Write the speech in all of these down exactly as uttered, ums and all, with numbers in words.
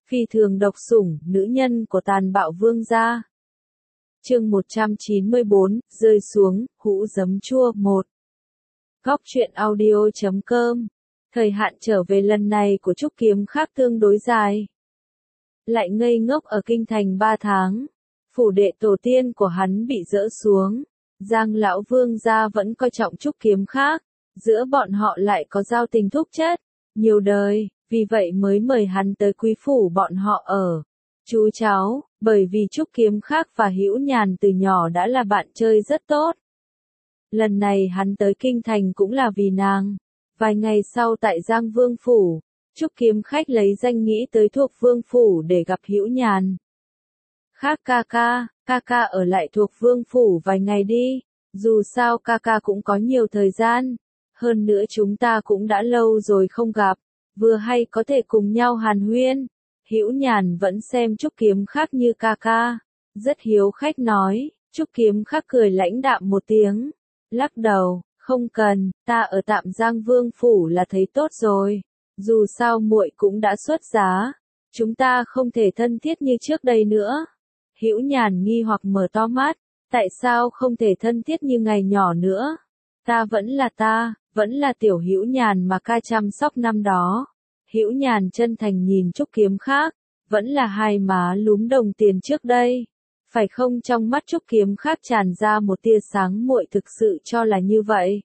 Phi thường độc sủng, nữ nhân của tàn bạo vương gia. Chương một trăm chín mươi bốn, rơi xuống, hũ giấm chua một. Góc truyện audio chấm com. Thời hạn trở về lần này của Trúc Kiếm Khác tương đối dài. Lại ngây ngốc ở kinh thành ba tháng. Phủ đệ tổ tiên của hắn bị dỡ xuống. Giang lão vương gia vẫn coi trọng Trúc Kiếm Khác. Giữa bọn họ lại có giao tình thúc chất. Nhiều đời, vì vậy mới mời hắn tới quý phủ bọn họ ở. Chú cháu, bởi vì Trúc Kiếm Khác và Hữu Nhàn từ nhỏ đã là bạn chơi rất tốt. Lần này hắn tới kinh thành cũng là vì nàng. Vài ngày sau tại Giang Vương phủ, Trúc Kiếm Khách lấy danh nghĩa tới thuộc Vương phủ để gặp Hữu Nhàn. Khác ca ca, ca ca ở lại thuộc Vương phủ vài ngày đi, dù sao ca ca cũng có nhiều thời gian. Hơn nữa chúng ta cũng đã lâu rồi không gặp, vừa hay có thể cùng nhau hàn huyên. Hữu Nhàn vẫn xem Trúc Kiếm Khác như ca ca, rất hiếu khách nói. Trúc Kiếm Khác cười lãnh đạm một tiếng, lắc đầu, không cần, ta ở tạm Giang Vương phủ là thấy tốt rồi. Dù sao muội cũng đã xuất giá, chúng ta không thể thân thiết như trước đây nữa. Hữu Nhàn nghi hoặc mở to mắt, tại sao không thể thân thiết như ngày nhỏ nữa? Ta vẫn là ta, vẫn là tiểu Hữu Nhàn mà ca chăm sóc năm đó. Hữu Nhàn chân thành nhìn Trúc Kiếm Khác, vẫn là hai má lúm đồng tiền trước đây. Phải không? Trong mắt Trúc Kiếm Khác tràn ra một tia sáng, muội thực sự cho là như vậy.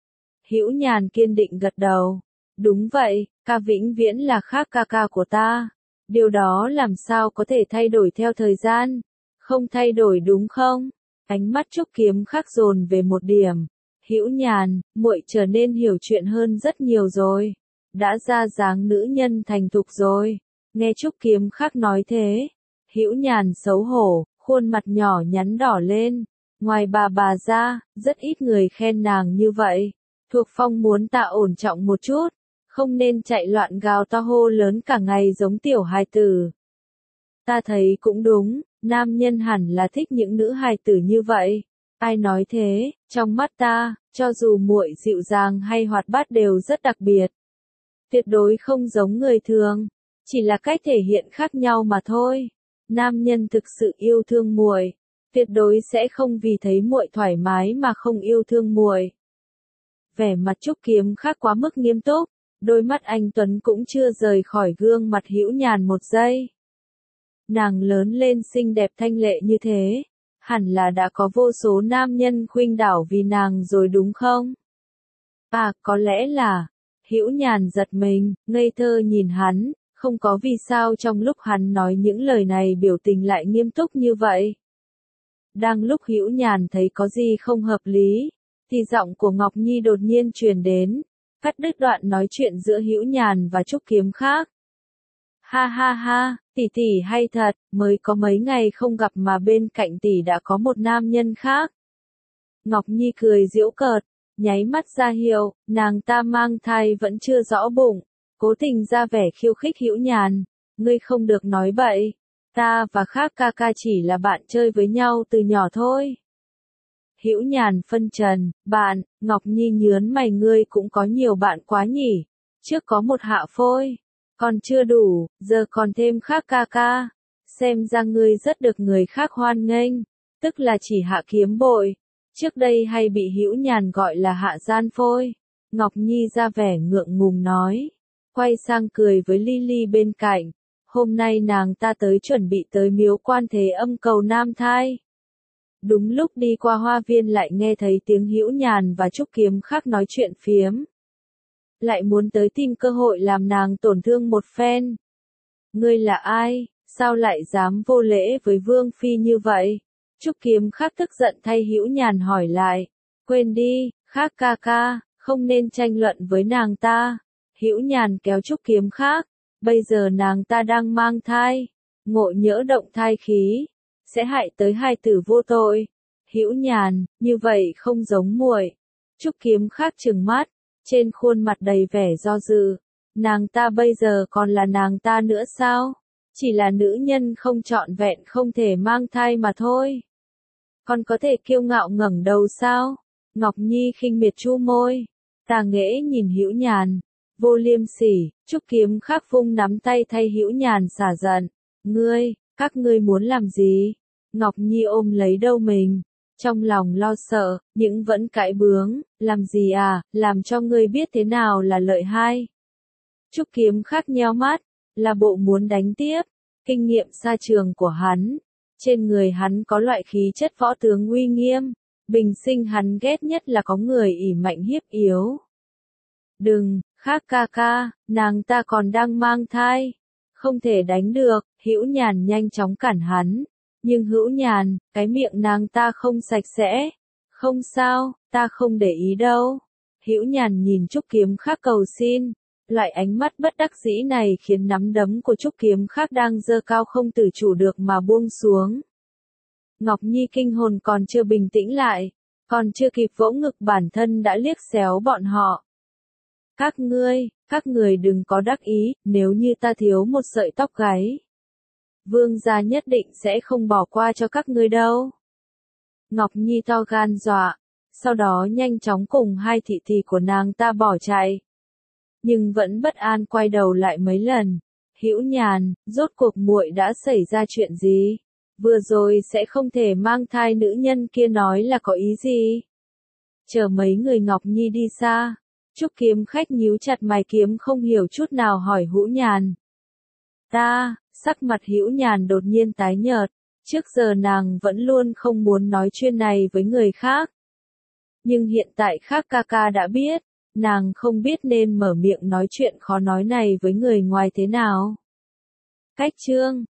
Hữu Nhàn kiên định gật đầu. Đúng vậy, ca vĩnh viễn là Khác ca ca của ta. Điều đó làm sao có thể thay đổi theo thời gian? Không thay đổi đúng không? Ánh mắt Trúc Kiếm Khác dồn về một điểm. Hữu Nhàn, muội trở nên hiểu chuyện hơn rất nhiều rồi. Đã ra dáng nữ nhân thành thục rồi. Nghe Trúc Kiếm Khác nói thế, Hữu Nhàn xấu hổ, khuôn mặt nhỏ nhắn đỏ lên. Ngoài bà bà ra, rất ít người khen nàng như vậy. Thuộc Phong muốn tạ ổn trọng một chút, không nên chạy loạn gào to hô lớn cả ngày giống tiểu hài tử. Ta thấy cũng đúng, nam nhân hẳn là thích những nữ hài tử như vậy. Ai nói thế? Trong mắt ta, cho dù muội dịu dàng hay hoạt bát đều rất đặc biệt. Tuyệt đối không giống người thường, chỉ là cách thể hiện khác nhau mà thôi. Nam nhân thực sự yêu thương muội, tuyệt đối sẽ không vì thấy muội thoải mái mà không yêu thương muội. Vẻ mặt Trúc Kiếm Khác quá mức nghiêm túc, đôi mắt anh tuấn cũng chưa rời khỏi gương mặt Hữu Nhàn một giây. Nàng lớn lên xinh đẹp thanh lệ như thế, hẳn là đã có vô số nam nhân khuynh đảo vì nàng rồi đúng không? À, có lẽ là. Hữu Nhàn giật mình, ngây thơ nhìn hắn, không có vì sao trong lúc hắn nói những lời này biểu tình lại nghiêm túc như vậy. Đang lúc Hữu Nhàn thấy có gì không hợp lý, thì giọng của Ngọc Nhi đột nhiên truyền đến, cắt đứt đoạn nói chuyện giữa Hữu Nhàn và Trúc Kiếm Khác. Ha ha ha, tỷ tỷ hay thật, mới có mấy ngày không gặp mà bên cạnh tỷ đã có một nam nhân khác. Ngọc Nhi cười giễu cợt, nháy mắt ra hiệu, nàng ta mang thai vẫn chưa rõ bụng, cố tình ra vẻ khiêu khích Hữu Nhàn. Ngươi không được nói bậy, ta và Khác ca ca chỉ là bạn chơi với nhau từ nhỏ thôi. Hữu Nhàn phân trần, bạn, Ngọc Nhi nhớn mày, ngươi cũng có nhiều bạn quá nhỉ, trước có một Hạ Phôi, còn chưa đủ, giờ còn thêm Khác ca ca, xem ra ngươi rất được người khác hoan nghênh, tức là chỉ Hạ Kiếm Bội. Trước đây hay bị Hữu Nhàn gọi là Hạ Gian Phôi. Ngọc Nhi ra vẻ ngượng ngùng nói. Quay sang cười với Lily bên cạnh. Hôm nay nàng ta tới chuẩn bị tới miếu Quan Thế Âm cầu nam thai. Đúng lúc đi qua hoa viên lại nghe thấy tiếng Hữu Nhàn và Trúc Kiếm Khác nói chuyện phiếm. Lại muốn tới tìm cơ hội làm nàng tổn thương một phen. Ngươi là ai? Sao lại dám vô lễ với Vương Phi như vậy? Trúc Kiếm Khác tức giận thay Hữu Nhàn hỏi lại. Quên đi, Khác ca ca, không nên tranh luận với nàng ta. Hữu Nhàn kéo Trúc Kiếm Khác. Bây giờ nàng ta đang mang thai. Ngộ nhỡ động thai khí, sẽ hại tới hai tử vô tội. Hữu Nhàn, như vậy không giống muội. Trúc Kiếm Khác trừng mắt, trên khuôn mặt đầy vẻ do dự. Nàng ta bây giờ còn là nàng ta nữa sao? Chỉ là nữ nhân không trọn vẹn không thể mang thai mà thôi. Còn có thể kiêu ngạo ngẩng đầu sao? Ngọc Nhi khinh miệt chu môi. Tà nghễ nhìn Hữu Nhàn. Vô liêm sỉ, Trúc Kiếm Khắc vung nắm tay thay Hữu Nhàn xả giận. Ngươi, các ngươi muốn làm gì? Ngọc Nhi ôm lấy đầu mình, trong lòng lo sợ, nhưng vẫn cãi bướng, làm gì à, làm cho ngươi biết thế nào là lợi hai. Trúc Kiếm Khắc nheo mắt, là bộ muốn đánh tiếp, kinh nghiệm xa trường của hắn. Trên người hắn có loại khí chất võ tướng uy nghiêm, bình sinh hắn ghét nhất là có người ỷ mạnh hiếp yếu. Đừng, Khắc ca ca, nàng ta còn đang mang thai, không thể đánh được, Hữu Nhàn nhanh chóng cản hắn. Nhưng Hữu Nhàn, cái miệng nàng ta không sạch sẽ. Không sao, ta không để ý đâu. Hữu Nhàn nhìn Trúc Kiếm Khắc cầu xin. Loại ánh mắt bất đắc dĩ này khiến nắm đấm của Trúc Kiếm Khắc đang giơ cao không tự chủ được mà buông xuống. Ngọc Nhi kinh hồn còn chưa bình tĩnh lại, còn chưa kịp vỗ ngực bản thân đã liếc xéo bọn họ. Các ngươi, các người đừng có đắc ý, nếu như ta thiếu một sợi tóc gáy. Vương gia nhất định sẽ không bỏ qua cho các ngươi đâu. Ngọc Nhi to gan dọa, sau đó nhanh chóng cùng hai thị thị của nàng ta bỏ chạy. Nhưng vẫn bất an quay đầu lại mấy lần. Hữu Nhàn, rốt cuộc muội đã xảy ra chuyện gì? Vừa rồi sẽ không thể mang thai nữ nhân kia nói là có ý gì? Chờ mấy người Ngọc Nhi đi xa, Trúc Kiếm Khách nhíu chặt mày kiếm không hiểu chút nào hỏi Hữu Nhàn. Ta, sắc mặt Hữu Nhàn đột nhiên tái nhợt, trước giờ nàng vẫn luôn không muốn nói chuyện này với người khác. Nhưng hiện tại Khắc ca ca đã biết, nàng không biết nên mở miệng nói chuyện khó nói này với người ngoài thế nào. Cách chương